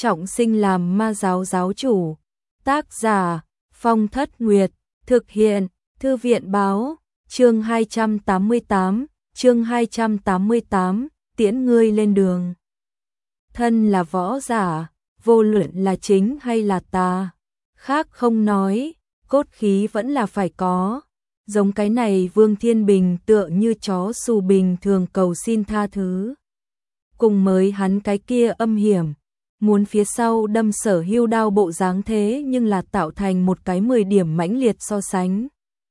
trọng sinh làm ma giáo giáo chủ. Tác giả Phong Thất Nguyệt, thực hiện Thư viện báo, chương 288, tiễn ngươi lên đường. Thân là võ giả, vô luận là chính hay là tà, khác không nói, cốt khí vẫn là phải có. Giống cái này Vương Thiên Bình tựa như chó xù bình thường cầu xin tha thứ. Cùng mới hắn cái kia âm hiểm, muốn phía sau đâm Sở Hưu đao bộ dáng thế nhưng là tạo thành một cái 10 điểm mãnh liệt so sánh.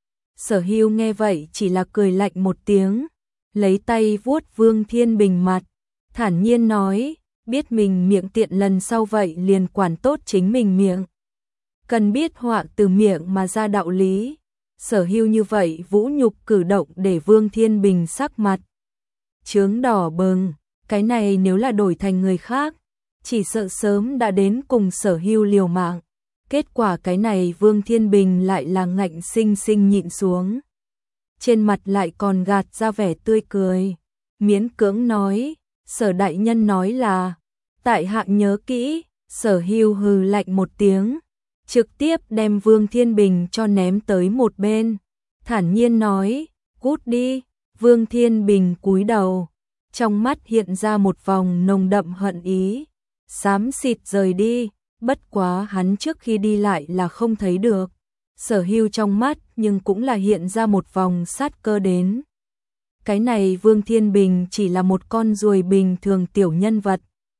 Sở Hưu nghe vậy chỉ là cười lạnh một tiếng, lấy tay vuốt Vương Thiên Bình mặt, thản nhiên nói, biết mình miệng tiện lần sau vậy liền quản tốt chính mình miệng. Cần biết họa từ miệng mà ra đạo lý. Sở Hưu như vậy vũ nhục cử động để Vương Thiên Bình sắc mặt chướng đỏ bừng, cái này nếu là đổi thành người khác, chỉ sợ sớm đã đến cùng Sở Hưu liều mạng. Kết quả cái này Vương Thiên Bình lại là ngạnh sinh sinh nhịn xuống. Trên mặt lại còn gạt ra vẻ tươi cười, miễn cưỡng nói, Sở đại nhân nói là, tại hạ nhớ kỹ. Sở Hưu hừ lạnh một tiếng, trực tiếp đem Vương Thiên Bình cho ném tới một bên, thản nhiên nói, cút đi. Vương Thiên Bình cúi đầu, trong mắt hiện ra một vòng nồng đậm hận ý, xám xịt rời đi. Bất quá hắn trước khi đi lại là không thấy được. Sở Hưu trong mắt nhưng cũng là hiện ra một vòng sát cơ đến. Cái này Vương Thiên Bình chỉ là một con ruồi bình thường tiểu nhân vật.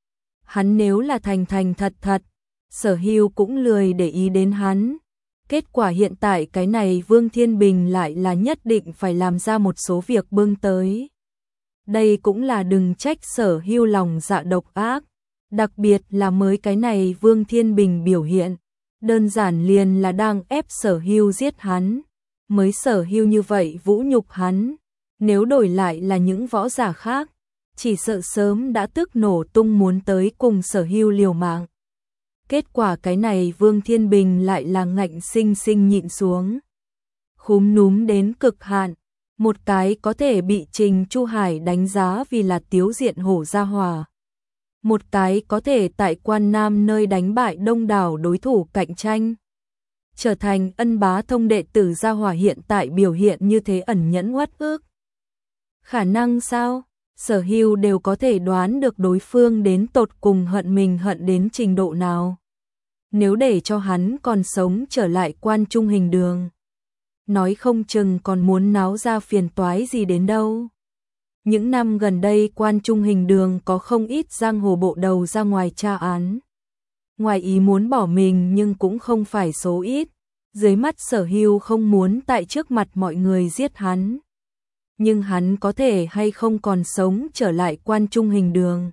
Hắn nếu là thành thật, Sở Hưu cũng lười để ý đến hắn. Kết quả hiện tại cái này Vương Thiên Bình lại là nhất định phải làm ra một số việc bưng tới. Đây cũng là đừng trách Sở Hưu lòng dạ độc ác. Đặc biệt là mới cái này Vương Thiên Bình biểu hiện, đơn giản liền là đang ép Sở Hưu giết hắn. Mới Sở Hưu như vậy vũ nhục hắn, nếu đổi lại là những võ giả khác, chỉ sợ sớm đã tức nổ tung muốn tới cùng Sở Hưu liều mạng. Kết quả cái này Vương Thiên Bình lại là ngạnh sinh sinh nhịn xuống. Khúm núm đến cực hạn, một cái có thể bị Trình Chu Hải đánh giá vì là tiếu diện hổ gia hỏa. Một cái có thể tại Quan Nam nơi đánh bại đông đảo đối thủ cạnh tranh, trở thành ân bá thông đệ tử gia hỏa hiện tại biểu hiện như thế ẩn nhẫn uất ức. Khả năng sao? Sở Hưu đều có thể đoán được đối phương đến tột cùng hận mình hận đến trình độ nào. Nếu để cho hắn còn sống trở lại Quan Trung Hình Đường, nói không chừng còn muốn náo ra phiền toái gì đến đâu. Những năm gần đây Quan Trung Hình Đường có không ít giang hồ bộ đầu ra ngoài tra án. Ngoài ý muốn bỏ mình nhưng cũng không phải số ít. Dưới mắt Sở Hưu không muốn tại trước mặt mọi người giết hắn. Nhưng hắn có thể hay không còn sống trở lại Quan Trung Hình Đường.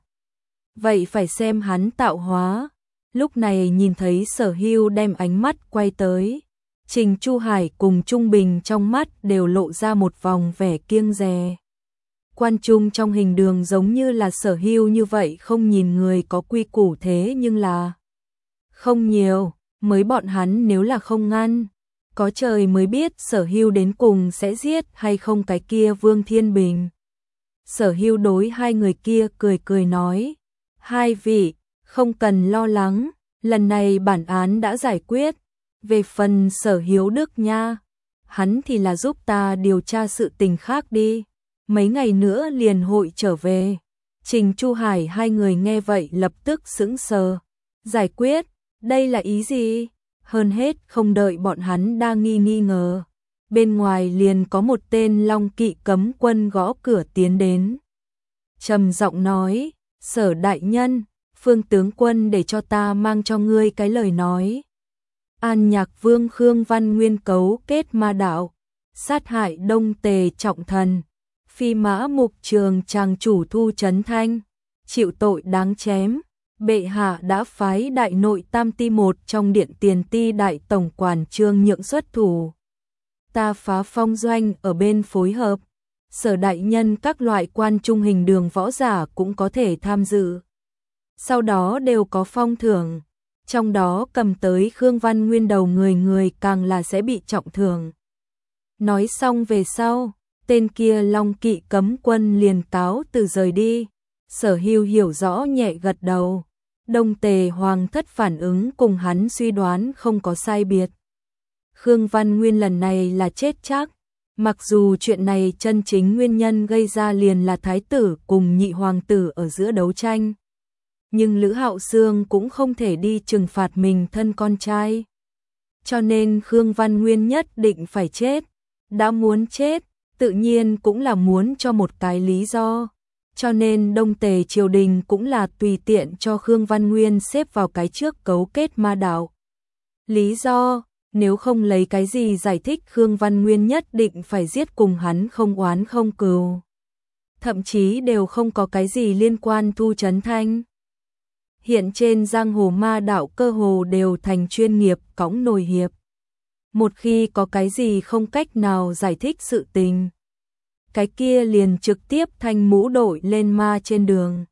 Vậy phải xem hắn tạo hóa. Lúc này nhìn thấy Sở Hưu đem ánh mắt quay tới, Trình Chu Hải cùng Trung Bình trong mắt đều lộ ra một vòng vẻ kiêng dè. Quan Trung trong Hình Đường giống như là Sở Hưu như vậy không nhìn người có quy củ thế nhưng là không nhiều, mới bọn hắn nếu là không ngăn, có trời mới biết Sở Hưu đến cùng sẽ giết hay không cái kia Vương Thiên Bình. Sở Hưu đối hai người kia cười nói, hai vị, không cần lo lắng, lần này bản án đã giải quyết. Về phần Sở Hiếu Đức nha, hắn thì là giúp ta điều tra sự tình khác đi. Mấy ngày nữa liền hội trở về. Trình Chu Hải hai người nghe vậy lập tức sững sờ. Giải quyết, đây là ý gì? Hơn hết không đợi bọn hắn đang nghi ngờ. Bên ngoài liền có một tên Long Kỵ cấm quân gõ cửa tiến đến. Trầm giọng nói, Sở đại nhân, Phương tướng quân để cho ta mang cho ngươi cái lời nói. An Nhạc Vương Khương Văn Nguyên cấu kết ma đạo, sát hại Đông Tề trọng thần. Phi Mã Mục Trường Tràng chủ Thu Trấn Thanh, chịu tội đáng chém. Bệ hạ đã phái đại nội tam ti một trong điện tiền ti đại tổng quản Trương Nhượng xuất thủ. Ta phá phong doanh ở bên phối hợp. Sở đại nhân các loại Quan Trung Hình Đường võ giả cũng có thể tham dự. Sau đó đều có phong thưởng. Trong đó cầm tới Khương Văn Nguyên đầu người càng là sẽ bị trọng thưởng. Nói xong về sau, tên kia Long Kỵ cấm quân liền cáo từ rời đi. Sở Hưu hiểu rõ nhẹ gật đầu. Đông Tề Hoàng thất phản ứng cùng hắn suy đoán không có sai biệt. Khương Văn Nguyên lần này là chết chắc. Mặc dù chuyện này chân chính nguyên nhân gây ra liền là thái tử cùng nhị hoàng tử ở giữa đấu tranh. Nhưng Lữ Hạo Sương cũng không thể đi trừng phạt mình thân con trai. Cho nên Khương Văn Nguyên nhất định phải chết. Đã muốn chết, tự nhiên cũng là muốn cho một cái lý do. Cho nên Đông Tề triều đình cũng là tùy tiện cho Khương Văn Nguyên xếp vào cái trước cấu kết ma đạo. Lý do, nếu không lấy cái gì giải thích Khương Văn Nguyên nhất định phải giết cùng hắn không oán không cừu. Thậm chí đều không có cái gì liên quan Thu Chấn Thanh. Hiện trên giang hồ ma đạo cơ hồ đều thành chuyên nghiệp cõng nồi hiệp. Một khi có cái gì không cách nào giải thích sự tình, cái kia liền trực tiếp thanh mũ đội lên ma trên đường.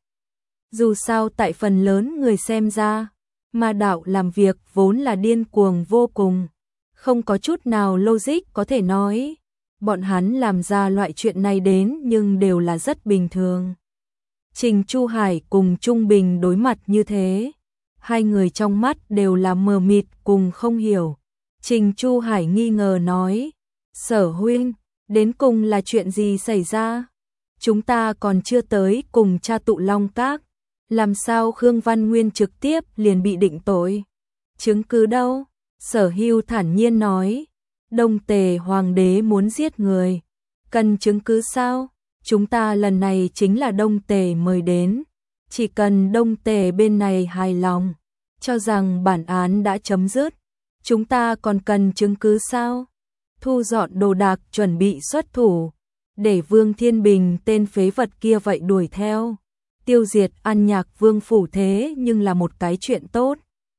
Dù sao tại phần lớn người xem ra, ma đạo làm việc vốn là điên cuồng vô cùng, không có chút nào logic có thể nói. Bọn hắn làm ra loại chuyện này đến nhưng đều là rất bình thường. Trình Chu Hải cùng Trung Bình đối mặt như thế, hai người trong mắt đều là mờ mịt cùng không hiểu. Trình Chu Hải nghi ngờ nói, Sở huynh, đến cùng là chuyện gì xảy ra? Chúng ta còn chưa tới cùng cha tụ Long Các, làm sao Khương Văn Nguyên trực tiếp liền bị định tội? Chứng cứ đâu? Sở Hưu thản nhiên nói, Đông Tề Hoàng đế muốn giết người, cần chứng cứ sao? Chúng ta lần này chính là Đông Tề mời đến, chỉ cần Đông Tề bên này hài lòng, cho rằng bản án đã chấm dứt, chúng ta còn cần chứng cứ sao? Thu dọn đồ đạc chuẩn bị xuất thủ, để Vương Thiên Bình tên phế vật kia vậy đuổi theo, tiêu diệt An Nhạc Vương phủ thế nhưng là một cái chuyện tốt.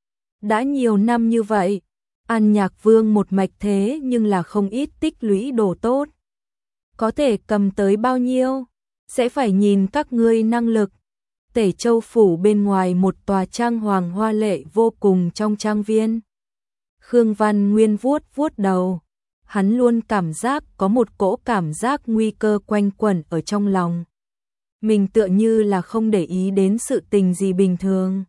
Đã nhiều năm như vậy, An Nhạc Vương một mạch thế nhưng là không ít tích lũy đồ tốt. Có thể cầm tới bao nhiêu, sẽ phải nhìn các ngươi năng lực. Tể Châu phủ bên ngoài một tòa trang hoàng hoa lệ vô cùng trong trang viên. Khương Văn Nguyên vuốt vuốt đầu, hắn luôn cảm giác có một cỗ cảm giác nguy cơ quanh quẩn ở trong lòng. Mình tựa như là không để ý đến sự tình gì bình thường.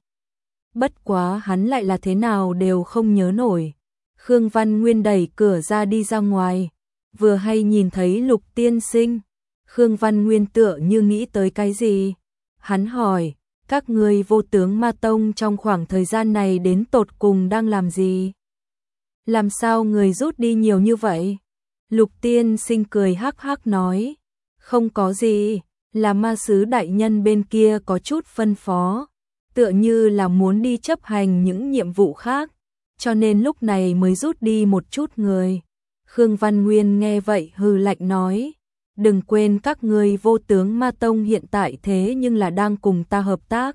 Bất quá hắn lại là thế nào đều không nhớ nổi. Khương Văn Nguyên đẩy cửa ra đi ra ngoài, vừa hay nhìn thấy Lục tiên sinh. Khương Văn Nguyên tựa như nghĩ tới cái gì. Hắn hỏi, các ngươi Vô Tướng Ma Tông trong khoảng thời gian này đến tột cùng đang làm gì? Làm sao người rút đi nhiều như vậy? Lục tiên sinh cười hắc hắc nói, không có gì, là ma sứ đại nhân bên kia có chút phân phó, tựa như là muốn đi chấp hành những nhiệm vụ khác, cho nên lúc này mới rút đi một chút người. Khương Văn Nguyên nghe vậy hừ lạnh nói, đừng quên các ngươi Vô Tướng Ma Tông hiện tại thế nhưng là đang cùng ta hợp tác.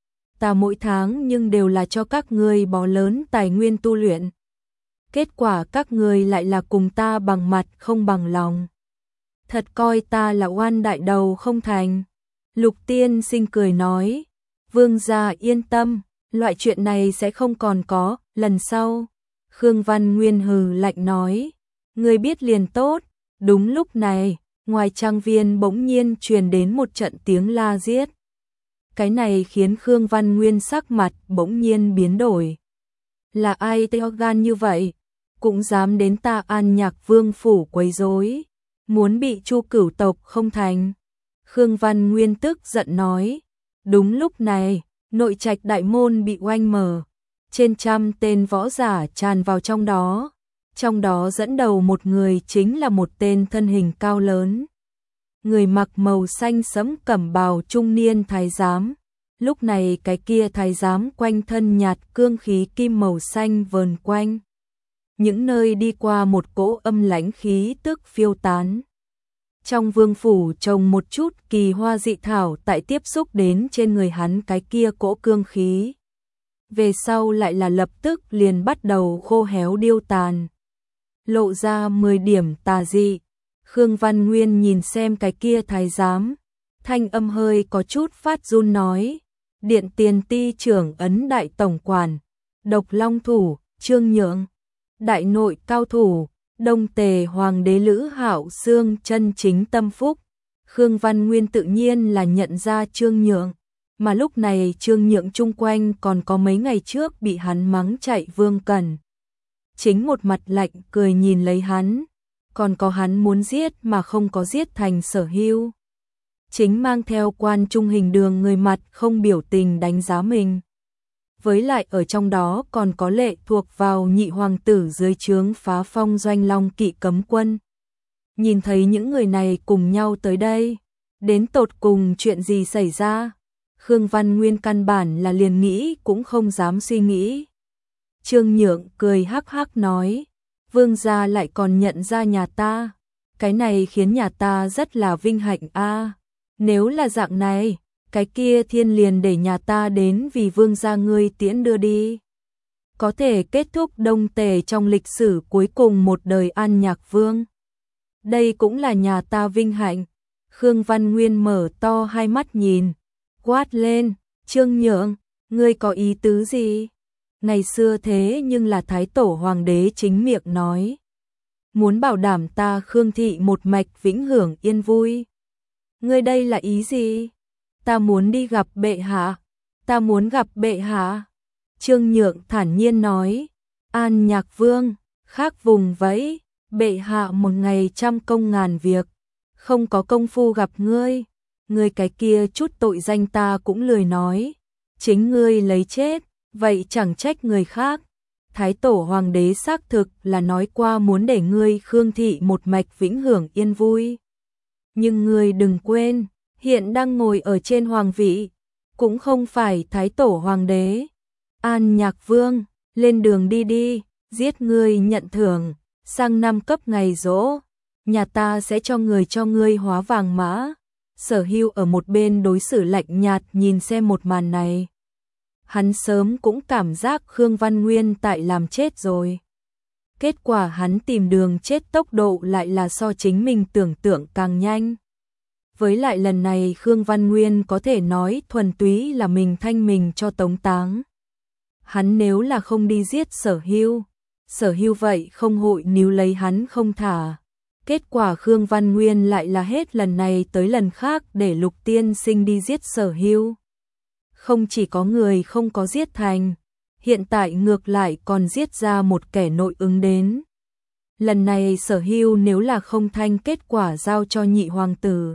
Ta mỗi tháng nhưng đều là cho các ngươi bó lớn tài nguyên tu luyện. Kết quả các ngươi lại là cùng ta bằng mặt không bằng lòng. Thật coi ta là oan đại đầu không thành. Lục tiên sinh cười nói, vương gia yên tâm, loại chuyện này sẽ không còn có lần sau. Khương Văn Nguyên hừ lạnh nói, ngươi biết liền tốt. Đúng lúc này, ngoài trang viên bỗng nhiên truyền đến một trận tiếng la giết. Cái này khiến Khương Văn Nguyên sắc mặt bỗng nhiên biến đổi. Là ai teo gan như vậy? Cũng dám đến ta An Nhạc Vương phủ quấy rối, muốn bị Chu Cửu tộc không thành. Khương Văn Nguyên tức giận nói, đúng lúc này, nội trạch đại môn bị oanh mở, trên trăm tên võ giả tràn vào trong đó dẫn đầu một người chính là một tên thân hình cao lớn. Người mặc màu xanh sẫm cẩm bào trung niên thái giám, lúc này cái kia thái giám quanh thân nhạt cương khí kim màu xanh vờn quanh. Những nơi đi qua một cỗ âm lãnh khí tức phiêu tán. Trong vương phủ trồng một chút kỳ hoa dị thảo tại tiếp xúc đến trên người hắn cái kia cỗ cương khí. Về sau lại là lập tức liền bắt đầu khô héo điêu tàn. Lộ ra 10 điểm tà dị. Khương Văn Nguyên nhìn xem cái kia thái giám, thanh âm hơi có chút phát run nói, Điện Tiền Ti trưởng ấn đại tổng quản, Độc Long thủ, Trương Nhượng, đại nội cao thủ, Đông Tề Hoàng đế Lữ Hạo Sương chân chính tâm phúc. Khương Văn Nguyên tự nhiên là nhận ra Trương Nhượng, Mà lúc này Trương Nhượng chung quanh còn có mấy ngày trước bị hắn mắng chạy Vương Cẩn. Chính một mặt lạnh cười nhìn lấy hắn, còn có hắn muốn giết mà không có giết thành Sở Hưu. Chính mang theo quan trung hình đường người mặt không biểu tình đánh giá mình. Với lại ở trong đó còn có lệ thuộc vào nhị hoàng tử dưới trướng Phá Phong Doanh Long Kỵ cấm quân. Nhìn thấy những người này cùng nhau tới đây, đến tột cùng chuyện gì xảy ra, Khương Văn Nguyên căn bản là liền nghĩ cũng không dám suy nghĩ. Trương Nhượng cười hắc hắc nói, Vương gia lại còn nhận ra nhà ta, cái này khiến nhà ta rất là vinh hạnh a. Nếu là dạng này, cái kia thiên liền để nhà ta đến vì Vương gia ngươi tiễn đưa đi. Có thể kết thúc Đông Tề trong lịch sử cuối cùng một đời An Nhạc Vương. Đây cũng là nhà ta vinh hạnh. Khương Văn Nguyên mở to hai mắt nhìn, quát lên, Trương Nhượng, ngươi có ý tứ gì? Ngày xưa thế nhưng là Thái Tổ Hoàng đế chính miệng nói. Muốn bảo đảm ta Khương thị một mạch vĩnh hưởng yên vui. Ngươi đây là ý gì? Ta muốn đi gặp bệ hạ. Ta muốn gặp bệ hạ. Trương Nhượng thản nhiên nói. An Nhạc Vương, khác vùng vẫy, bệ hạ một ngày trăm công ngàn việc. Không có công phu gặp ngươi. Ngươi cái kia chút tội danh ta cũng lười nói. Chính ngươi lấy chết, vậy chẳng trách người khác. Thái Tổ Hoàng đế xác thực là nói qua muốn để ngươi Khương thị một mạch vĩnh hưởng yên vui. Nhưng ngươi đừng quên, hiện đang ngồi ở trên hoàng vị, cũng không phải Thái Tổ Hoàng đế. An Nhạc Vương, lên đường đi đi, giết ngươi nhận thưởng, sang năm cấp ngày giỗ, nhà ta sẽ cho ngươi hóa vàng mã. Sở Hưu ở một bên đối xử lạnh nhạt nhìn xem một màn này. Hắn sớm cũng cảm giác Khương Văn Nguyên tại làm chết rồi. Kết quả hắn tìm đường chết tốc độ lại là so chính mình tưởng tượng càng nhanh. Với lại lần này Khương Văn Nguyên có thể nói thuần túy là mình thanh mình cho tống táng. Hắn nếu là không đi giết Sở Hưu vậy không hội níu lấy hắn không thả. Kết quả Khương Văn Nguyên lại là hết lần này tới lần khác để Lục Tiên Sinh đi giết Sở Hưu. Không chỉ có người không có giết thành, hiện tại ngược lại còn giết ra một kẻ nội ứng đến. Lần này Sở Hưu nếu là không thanh kết quả giao cho nhị hoàng tử.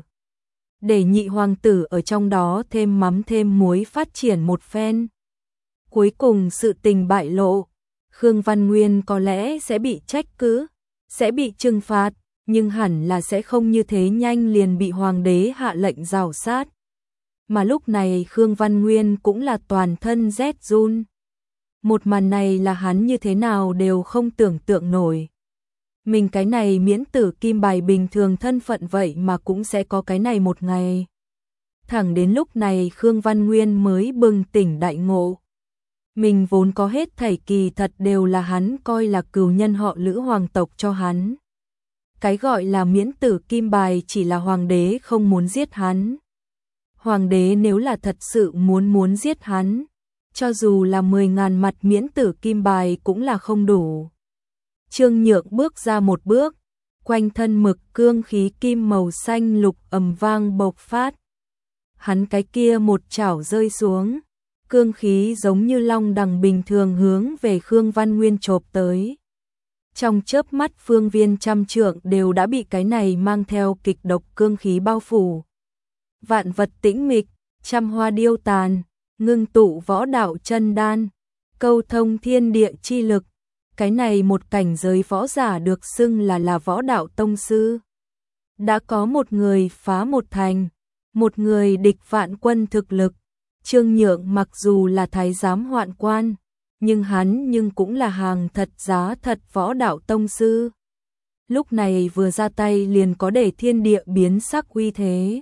Để nhị hoàng tử ở trong đó thêm mắm thêm muối phát triển một phen. Cuối cùng sự tình bại lộ, Khương Văn Nguyên có lẽ sẽ bị trách cứ, sẽ bị trừng phạt, nhưng hẳn là sẽ không như thế nhanh liền bị hoàng đế hạ lệnh rào sát. Mà lúc này Khương Văn Nguyên cũng là toàn thân rét run. Một màn này là hắn như thế nào đều không tưởng tượng nổi. Mình cái này miễn tử kim bài bình thường thân phận vậy mà cũng sẽ có cái này một ngày. Thẳng đến lúc này Khương Văn Nguyên mới bừng tỉnh đại ngộ. Mình vốn có hết thảy kỳ thật đều là hắn coi là cừu nhân họ Lữ hoàng tộc cho hắn. Cái gọi là miễn tử kim bài chỉ là hoàng đế không muốn giết hắn. Hoàng đế nếu là thật sự muốn giết hắn, cho dù là 10.000 mặt miễn tử kim bài cũng là không đủ. Trương Nhượng bước ra một bước, quanh thân mực cương khí kim màu xanh lục ầm vang bộc phát. Hắn cái kia một chảo rơi xuống, cương khí giống như long đằng bình thường hướng về Khương Văn Nguyên chộp tới. Trong chớp mắt phương viên trăm trượng đều đã bị cái này mang theo kịch độc cương khí bao phủ. Vạn vật tĩnh mịch, trăm hoa điêu tàn, ngưng tụ võ đạo chân đan, câu thông thiên địa chi lực. Cái này một cảnh giới võ giả được xưng là võ đạo tông sư. Đã có một người phá một thành, một người địch vạn quân thực lực. Trương Nhượng mặc dù là thái giám hoạn quan, nhưng hắn cũng là hàng thật giá thật võ đạo tông sư. Lúc này vừa ra tay liền có để thiên địa biến sắc uy thế.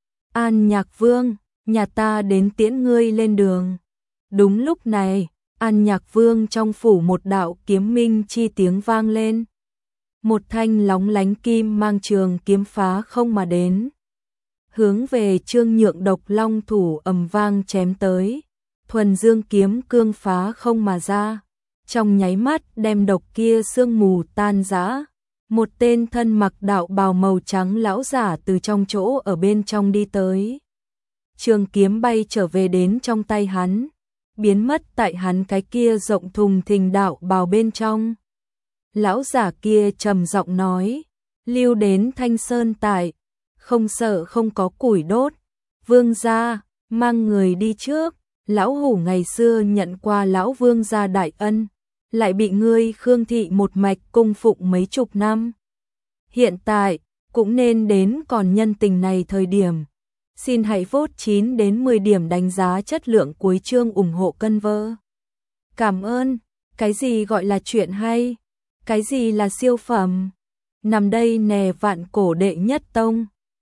An Nhạc Vương, nhà ta đến tiễn ngươi lên đường. Đúng lúc này, An Nhạc Vương trong phủ một đạo kiếm minh chi tiếng vang lên. Một thanh lóng lánh kim mang trường kiếm phá không mà đến. Hướng về Trương Nhượng độc long thủ ầm vang chém tới. Thuần dương kiếm cương phá không mà ra. Trong nháy mắt đem độc kia sương mù tan rã. Một tên thân mặc đạo bào màu trắng lão giả từ trong chỗ ở bên trong đi tới. trường kiếm bay trở về đến trong tay hắn, biến mất tại hắn cái kia rộng thùng thình đạo bào bên trong. Lão giả kia trầm giọng nói, lưu đến Thanh Sơn tại, không sợ không có củi đốt, vương gia, mang người đi trước, lão hủ ngày xưa nhận qua lão vương gia đại ân, lại bị ngươi Khương thị một mạch cung phụng mấy chục năm. Hiện tại, cũng nên đến còn nhân tình này thời điểm. Xin hãy vote 9 đến 10 điểm đánh giá chất lượng cuối chương ủng hộ cân vơ. Cảm ơn, cái gì gọi là chuyện hay? Cái gì là siêu phẩm? Nằm đây nè vạn cổ đệ nhất tông.